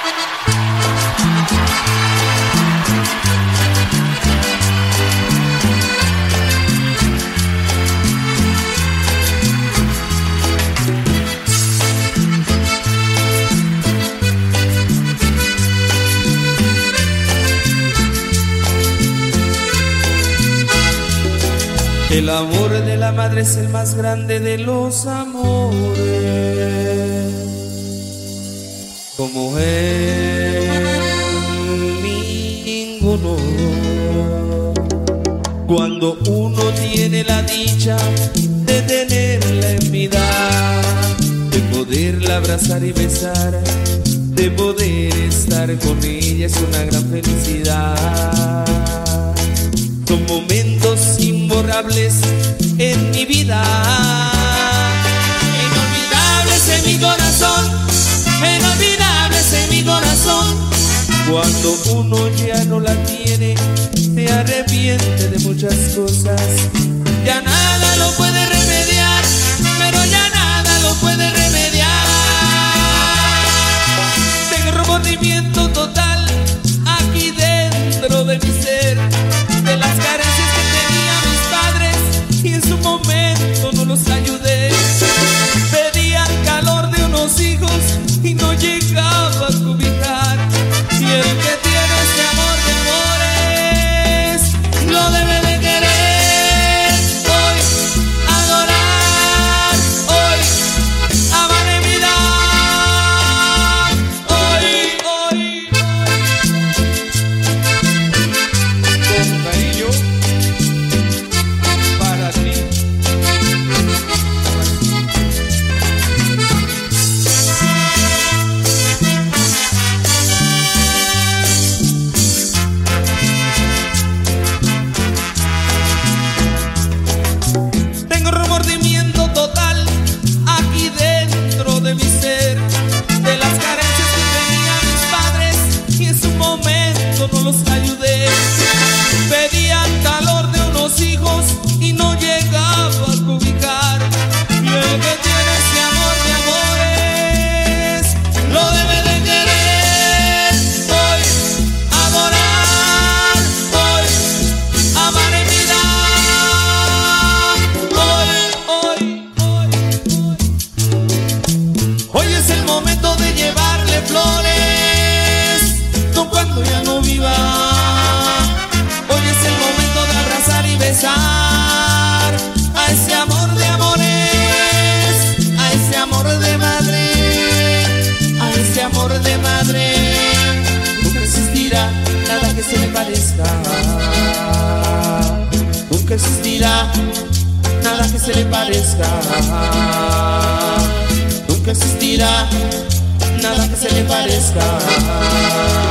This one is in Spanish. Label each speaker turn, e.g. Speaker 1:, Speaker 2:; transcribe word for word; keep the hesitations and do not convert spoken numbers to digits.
Speaker 1: El amor de la madre es el más grande de los amores. Como él, ninguno. Cuando uno tiene la dicha de tenerla en vida, de poderla abrazar y besar, de poder estar con ella, es una gran felicidad. Son momentos imborrables en mi vida, inolvidables en mi corazón, inolvidables en mi corazón. Cuando uno ya no la tiene, se arrepiente de muchas cosas. Ya nada lo puede remediar, pero ya nada lo puede remediar. Tengo remordimiento total aquí dentro de mi ser, de las carencias que tenían mis padres y en su momento no los ayudé. Pedían calor de unos hijos y no llegaba a cobijar. Y el que tiene ese amor de amores lo debe de querer. Hoy adorar, hoy amar en vida. Hoy, hoy, hoy. Con cariño para ti. Tengo remordimiento total aquí dentro de mi ser, de las carencias que tenían mis padres y en su momento no los ayudé. Pedían calor de unos hijos y no llegaba a cobijar. Y el que tiene ese amor de amores lo debe de querer. Hoy adorar, hoy amar en vida. Hoy, hoy, hoy, hoy. Hoy es el momento de llevarle flores, no cuando ya no viva. Hoy es el momento de abrazar y besar a ese amor de amores, a ese amor de madre, a ese amor de madre. Nunca existirá nada que se le parezca, nunca existirá nada que se le parezca, nunca existirá nada que se le parezca.